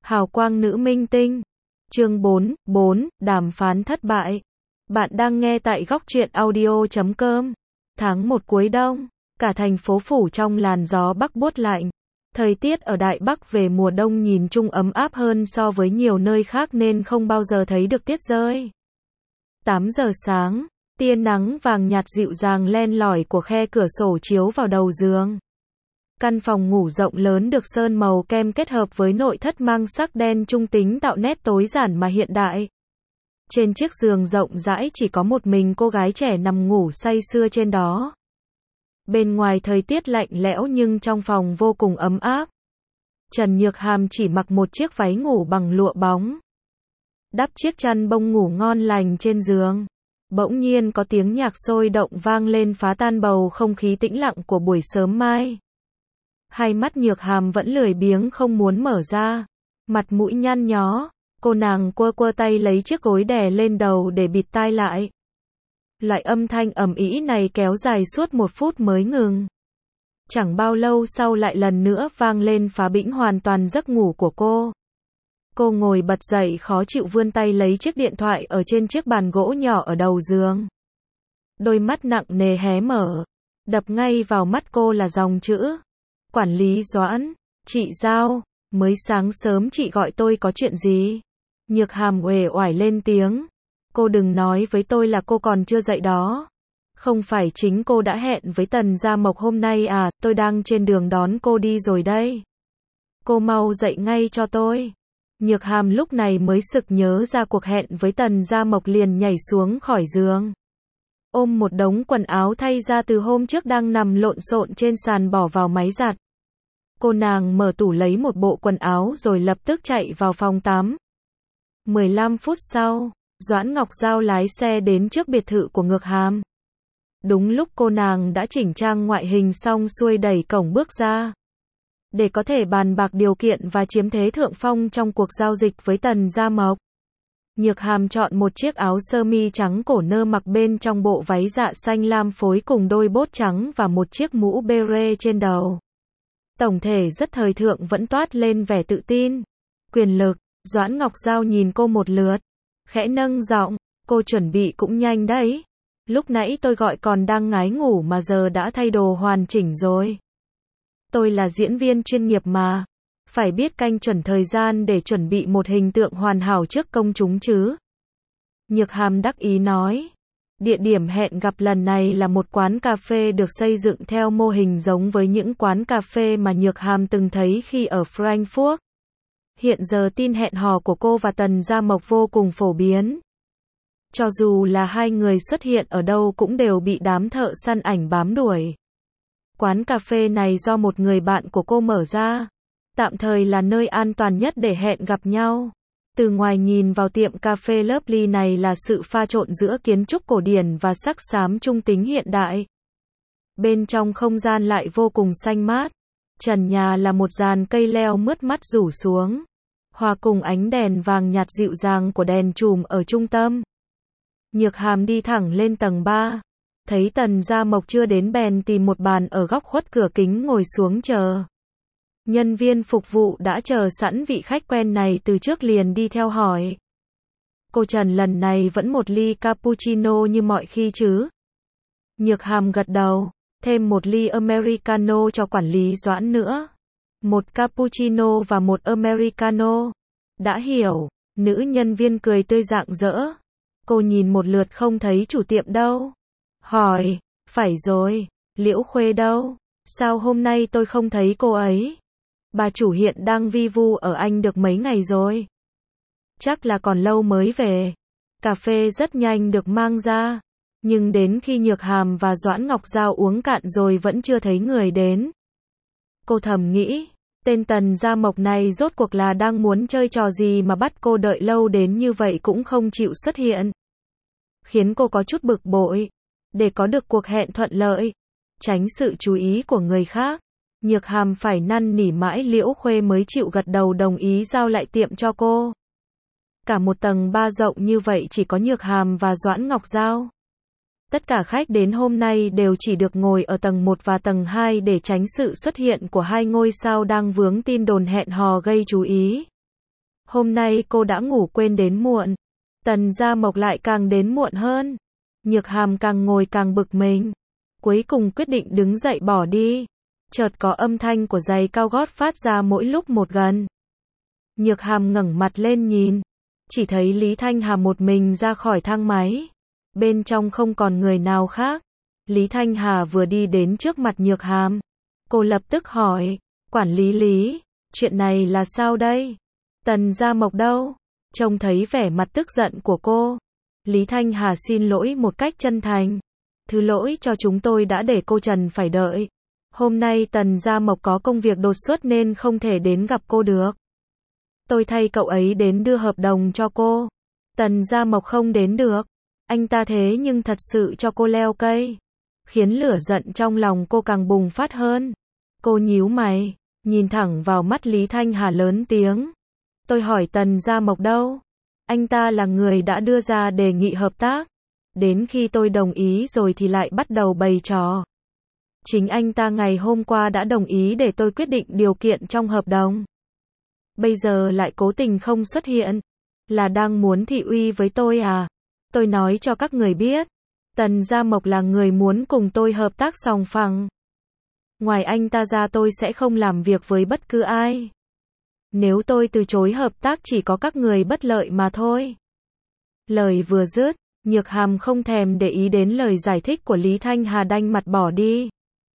Hào quang nữ minh tinh. Chương 4, đàm phán thất bại. Bạn đang nghe tại góc truyện audio.com. Tháng 1 cuối đông, cả thành phố phủ trong làn gió bắc buốt lạnh. Thời tiết ở Đại Bắc về mùa đông nhìn chung ấm áp hơn so với nhiều nơi khác nên không bao giờ thấy được tuyết rơi. 8 giờ sáng, tia nắng vàng nhạt dịu dàng len lỏi của khe cửa sổ chiếu vào đầu giường. Căn phòng ngủ rộng lớn được sơn màu kem kết hợp với nội thất mang sắc đen trung tính tạo nét tối giản mà hiện đại. Trên chiếc giường rộng rãi chỉ có một mình cô gái trẻ nằm ngủ say sưa trên đó. Bên ngoài thời tiết lạnh lẽo nhưng trong phòng vô cùng ấm áp. Trần Nhược Hàm chỉ mặc một chiếc váy ngủ bằng lụa bóng. Đắp chiếc chăn bông ngủ ngon lành trên giường. Bỗng nhiên có tiếng nhạc sôi động vang lên phá tan bầu không khí tĩnh lặng của buổi sớm mai. Hai mắt Nhược Hàm vẫn lười biếng không muốn mở ra. Mặt mũi nhăn nhó, cô nàng quơ quơ tay lấy chiếc gối đè lên đầu để bịt tai lại. Loại âm thanh ầm ĩ này kéo dài suốt 1 phút mới ngừng. Chẳng bao lâu sau lại lần nữa vang lên phá bĩnh hoàn toàn giấc ngủ của cô. Cô ngồi bật dậy khó chịu vươn tay lấy chiếc điện thoại ở trên chiếc bàn gỗ nhỏ ở đầu giường. Đôi mắt nặng nề hé mở. Đập ngay vào mắt cô là dòng chữ. Quản lý Doãn, chị Giao, mới sáng sớm chị gọi tôi có chuyện gì? Nhược Hàm uể oải lên tiếng. Cô đừng nói với tôi là cô còn chưa dậy đó. Không phải chính cô đã hẹn với Tần Gia Mộc hôm nay à, tôi đang trên đường đón cô đi rồi đây. Cô mau dậy ngay cho tôi. Nhược Hàm lúc này mới sực nhớ ra cuộc hẹn với Tần Gia Mộc liền nhảy xuống khỏi giường. Ôm một đống quần áo thay ra từ hôm trước đang nằm lộn xộn trên sàn bỏ vào máy giặt. Cô nàng mở tủ lấy một bộ quần áo rồi lập tức chạy vào phòng tắm. 15 phút sau, Doãn Ngọc Giao lái xe đến trước biệt thự của Nhược Hàm. Đúng lúc cô nàng đã chỉnh trang ngoại hình xong xuôi đẩy cổng bước ra. Để có thể bàn bạc điều kiện và chiếm thế thượng phong trong cuộc giao dịch với Tần Gia Mộc. Nhược Hàm chọn một chiếc áo sơ mi trắng cổ nơ mặc bên trong bộ váy dạ xanh lam phối cùng đôi bốt trắng và một chiếc mũ beret trên đầu. Tổng thể rất thời thượng vẫn toát lên vẻ tự tin, quyền lực. Doãn Ngọc Giao nhìn cô một lượt, khẽ nâng giọng, cô chuẩn bị cũng nhanh đấy. Lúc nãy tôi gọi còn đang ngái ngủ mà giờ đã thay đồ hoàn chỉnh rồi. Tôi là diễn viên chuyên nghiệp mà, phải biết canh chuẩn thời gian để chuẩn bị một hình tượng hoàn hảo trước công chúng chứ. Nhược Hàm đắc ý nói. Địa điểm hẹn gặp lần này là một quán cà phê được xây dựng theo mô hình giống với những quán cà phê mà Nhược Hàm từng thấy khi ở Frankfurt. Hiện giờ tin hẹn hò của cô và Tần Gia Mộc vô cùng phổ biến. Cho dù là hai người xuất hiện ở đâu cũng đều bị đám thợ săn ảnh bám đuổi. Quán cà phê này do một người bạn của cô mở ra. Tạm thời là nơi an toàn nhất để hẹn gặp nhau. Từ ngoài nhìn vào tiệm cà phê Lovely này là sự pha trộn giữa kiến trúc cổ điển và sắc xám trung tính hiện đại. Bên trong không gian lại vô cùng xanh mát. Trần nhà là một dàn cây leo mướt mắt rủ xuống. Hòa cùng ánh đèn vàng nhạt dịu dàng của đèn chùm ở trung tâm. Nhược Hàm đi thẳng lên tầng 3. Thấy Tần Gia Mộc chưa đến bèn tìm một bàn ở góc khuất cửa kính ngồi xuống chờ. Nhân viên phục vụ đã chờ sẵn vị khách quen này từ trước liền đi theo hỏi. Cô Trần lần này vẫn một ly cappuccino như mọi khi chứ? Nhược Hàm gật đầu, thêm một ly Americano cho quản lý Doãn nữa. Một cappuccino và một Americano. Đã hiểu, nữ nhân viên cười tươi rạng rỡ. Cô nhìn một lượt không thấy chủ tiệm đâu. Hỏi, phải rồi, Liễu Khuê đâu? Sao hôm nay tôi không thấy cô ấy? Bà chủ hiện đang vi vu ở Anh được mấy ngày rồi. Chắc là còn lâu mới về. Cà phê rất nhanh được mang ra. Nhưng đến khi Nhược Hàm và Doãn Ngọc Giao uống cạn rồi vẫn chưa thấy người đến. Cô thầm nghĩ, tên Tần Gia Mộc này rốt cuộc là đang muốn chơi trò gì mà bắt cô đợi lâu đến như vậy cũng không chịu xuất hiện. Khiến cô có chút bực bội. Để có được cuộc hẹn thuận lợi, tránh sự chú ý của người khác, Nhược Hàm phải năn nỉ mãi Liễu Khuê mới chịu gật đầu đồng ý giao lại tiệm cho cô. Cả một tầng 3 rộng như vậy chỉ có Nhược Hàm và Doãn Ngọc Giao. Tất cả khách đến hôm nay đều chỉ được ngồi ở tầng 1 và tầng 2 để tránh sự xuất hiện của hai ngôi sao đang vướng tin đồn hẹn hò gây chú ý. Hôm nay cô đã ngủ quên đến muộn. Tần Gia Mộc lại càng đến muộn hơn. Nhược Hàm càng ngồi càng bực mình. Cuối cùng quyết định đứng dậy bỏ đi. Chợt có âm thanh của giày cao gót phát ra mỗi lúc một gần. Nhược Hàm ngẩng mặt lên nhìn. Chỉ thấy Lý Thanh Hà một mình ra khỏi thang máy. Bên trong không còn người nào khác. Lý Thanh Hà vừa đi đến trước mặt Nhược Hàm. Cô lập tức hỏi, quản lý Lý, chuyện này là sao đây? Tần Gia Mộc đâu? Trông thấy vẻ mặt tức giận của cô. Lý Thanh Hà xin lỗi một cách chân thành. Thứ lỗi cho chúng tôi đã để cô Trần phải đợi. Hôm nay Tần Gia Mộc có công việc đột xuất nên không thể đến gặp cô được. Tôi thay cậu ấy đến đưa hợp đồng cho cô. Tần Gia Mộc không đến được. Anh ta thế nhưng thật sự cho cô leo cây. Khiến lửa giận trong lòng cô càng bùng phát hơn. Cô nhíu mày, nhìn thẳng vào mắt Lý Thanh Hà lớn tiếng. Tôi hỏi Tần Gia Mộc đâu? Anh ta là người đã đưa ra đề nghị hợp tác. Đến khi tôi đồng ý rồi thì lại bắt đầu bày trò. Chính anh ta ngày hôm qua đã đồng ý để tôi quyết định điều kiện trong hợp đồng. Bây giờ lại cố tình không xuất hiện. Là đang muốn thị uy với tôi à? Tôi nói cho các người biết. Tần Gia Mộc là người muốn cùng tôi hợp tác sòng phẳng. Ngoài anh ta ra tôi sẽ không làm việc với bất cứ ai. Nếu tôi từ chối hợp tác chỉ có các người bất lợi mà thôi. Lời vừa dứt, Nhược Hàm không thèm để ý đến lời giải thích của Lý Thanh Hà, đanh mặt bỏ đi.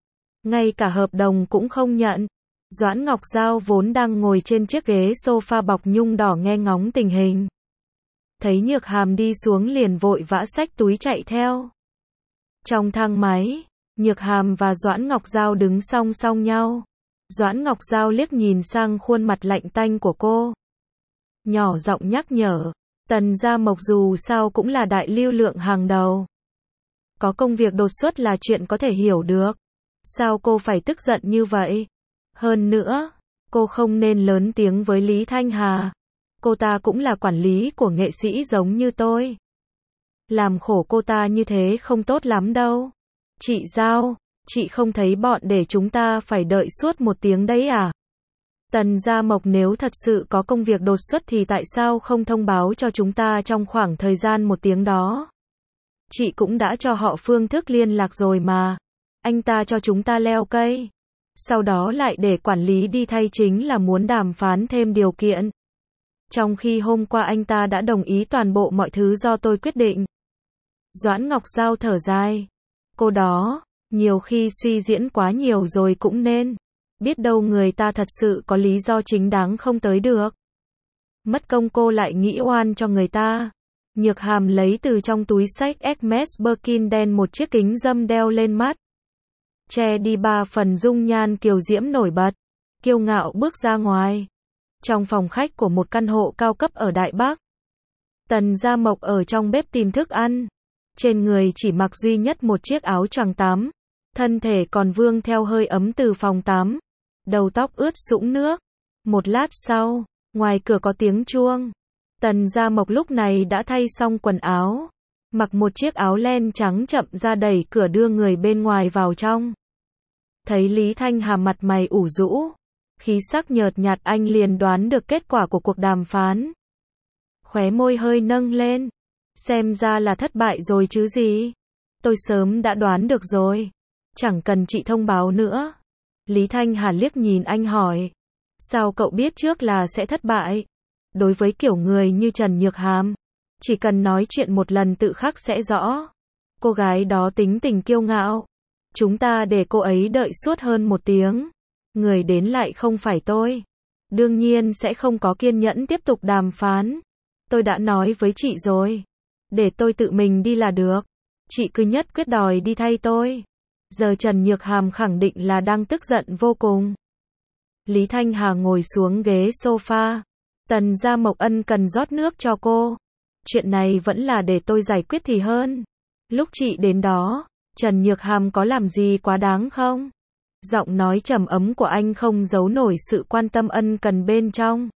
Ngay cả hợp đồng cũng không nhận. Doãn Ngọc Giao vốn đang ngồi trên chiếc ghế sofa bọc nhung đỏ nghe ngóng tình hình. Thấy Nhược Hàm đi xuống liền vội vã xách túi chạy theo. Trong thang máy, Nhược Hàm và Doãn Ngọc Giao đứng song song nhau. Doãn Ngọc Giao liếc nhìn sang khuôn mặt lạnh tanh của cô. Nhỏ giọng nhắc nhở, Tần Gia Mộc dù sao cũng là đại lưu lượng hàng đầu. Có công việc đột xuất là chuyện có thể hiểu được. Sao cô phải tức giận như vậy? Hơn nữa, cô không nên lớn tiếng với Lý Thanh Hà. Cô ta cũng là quản lý của nghệ sĩ giống như tôi. Làm khổ cô ta như thế không tốt lắm đâu. Chị Giao, chị không thấy bọn để chúng ta phải đợi suốt 1 tiếng đấy à? Tần Gia Mộc nếu thật sự có công việc đột xuất thì tại sao không thông báo cho chúng ta trong khoảng thời gian 1 tiếng đó? Chị cũng đã cho họ phương thức liên lạc rồi mà. Anh ta cho chúng ta leo cây. Sau đó lại để quản lý đi thay chính là muốn đàm phán thêm điều kiện. Trong khi hôm qua anh ta đã đồng ý toàn bộ mọi thứ do tôi quyết định. Doãn Ngọc Giao thở dài. Cô đó, nhiều khi suy diễn quá nhiều rồi cũng nên. Biết đâu người ta thật sự có lý do chính đáng không tới được. Mất công cô lại nghĩ oan cho người ta. Nhược Hàm lấy từ trong túi xách Hermes Birkin đen một chiếc kính râm đeo lên mắt. Che đi 3 phần dung nhan kiều diễm nổi bật. Kiêu ngạo bước ra ngoài. Trong phòng khách của một căn hộ cao cấp ở Đại Bắc. Tần Gia Mộc ở trong bếp tìm thức ăn. Trên người chỉ mặc duy nhất một chiếc áo choàng tắm. Thân thể còn vương theo hơi ấm từ phòng tắm. Đầu tóc ướt sũng nước. Một lát sau, ngoài cửa có tiếng chuông. Tần Gia Mộc lúc này đã thay xong quần áo. Mặc một chiếc áo len trắng chậm ra đẩy cửa đưa người bên ngoài vào trong. Thấy Lý Thanh Hà mặt mày ủ rũ. Khí sắc nhợt nhạt, anh liền đoán được kết quả của cuộc đàm phán. Khóe môi hơi nâng lên. Xem ra là thất bại rồi chứ gì. Tôi sớm đã đoán được rồi. Chẳng cần chị thông báo nữa. Lý Thanh Hà liếc nhìn anh hỏi. Sao cậu biết trước là sẽ thất bại? Đối với kiểu người như Trần Nhược Hàm, chỉ cần nói chuyện một lần tự khắc sẽ rõ. Cô gái đó tính tình kiêu ngạo. Chúng ta để cô ấy đợi suốt hơn 1 tiếng. Người đến lại không phải tôi. Đương nhiên sẽ không có kiên nhẫn tiếp tục đàm phán. Tôi đã nói với chị rồi. Để tôi tự mình đi là được. Chị cứ nhất quyết đòi đi thay tôi. Giờ Trần Nhược Hàm khẳng định là đang tức giận vô cùng. Lý Thanh Hà ngồi xuống ghế sofa. Tần Gia Mộc ân cần rót nước cho cô. Chuyện này vẫn là để tôi giải quyết thì hơn. Lúc chị đến đó, Trần Nhược Hàm có làm gì quá đáng không? Giọng nói trầm ấm của anh không giấu nổi sự quan tâm ân cần bên trong.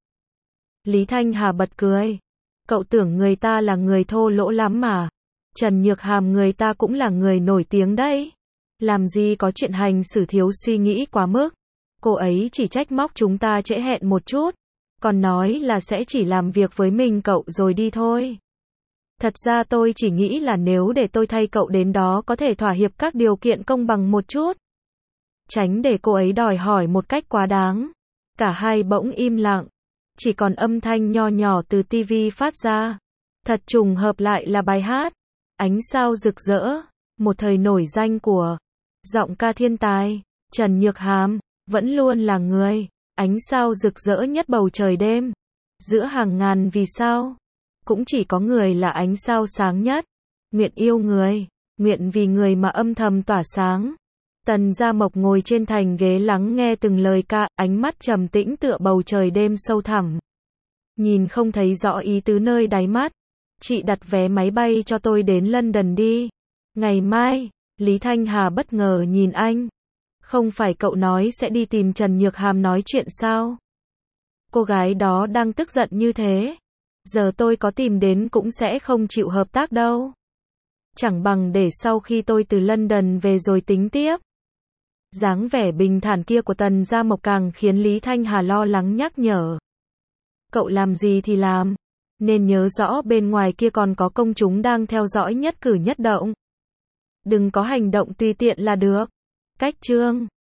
Lý Thanh Hà bật cười. Cậu tưởng người ta là người thô lỗ lắm mà. Trần Nhược Hàm người ta cũng là người nổi tiếng đấy. Làm gì có chuyện hành xử thiếu suy nghĩ quá mức. Cô ấy chỉ trách móc chúng ta trễ hẹn một chút. còn nói là sẽ chỉ làm việc với mình cậu rồi đi thôi. Thật ra tôi chỉ nghĩ là nếu để tôi thay cậu đến đó có thể thỏa hiệp các điều kiện công bằng một chút. Tránh để cô ấy đòi hỏi một cách quá đáng. Cả hai bỗng im lặng. Chỉ còn âm thanh nho nhỏ từ tivi phát ra. Thật trùng hợp lại là bài hát Ánh sao rực rỡ, một thời nổi danh của giọng ca thiên tài Trần Nhược Hàm, vẫn luôn là người ánh sao rực rỡ nhất bầu trời đêm. Giữa hàng ngàn vì sao, cũng chỉ có người là ánh sao sáng nhất. Nguyện yêu người, nguyện vì người mà âm thầm tỏa sáng. Tần Gia Mộc ngồi trên thành ghế lắng nghe từng lời ca, ánh mắt trầm tĩnh tựa bầu trời đêm sâu thẳm. Nhìn không thấy rõ ý tứ nơi đáy mắt. Chị đặt vé máy bay cho tôi đến London đi. Ngày mai, Lý Thanh Hà bất ngờ nhìn anh. Không phải cậu nói sẽ đi tìm Trần Nhược Hàm nói chuyện sao? Cô gái đó đang tức giận như thế. Giờ tôi có tìm đến cũng sẽ không chịu hợp tác đâu. Chẳng bằng để sau khi tôi từ London về rồi tính tiếp. Dáng vẻ bình thản kia của Tần Gia Mộc càng khiến Lý Thanh Hà lo lắng nhắc nhở. Cậu làm gì thì làm. Nên nhớ rõ bên ngoài kia còn có công chúng đang theo dõi nhất cử nhất động. Đừng có hành động tùy tiện là được. Cách chương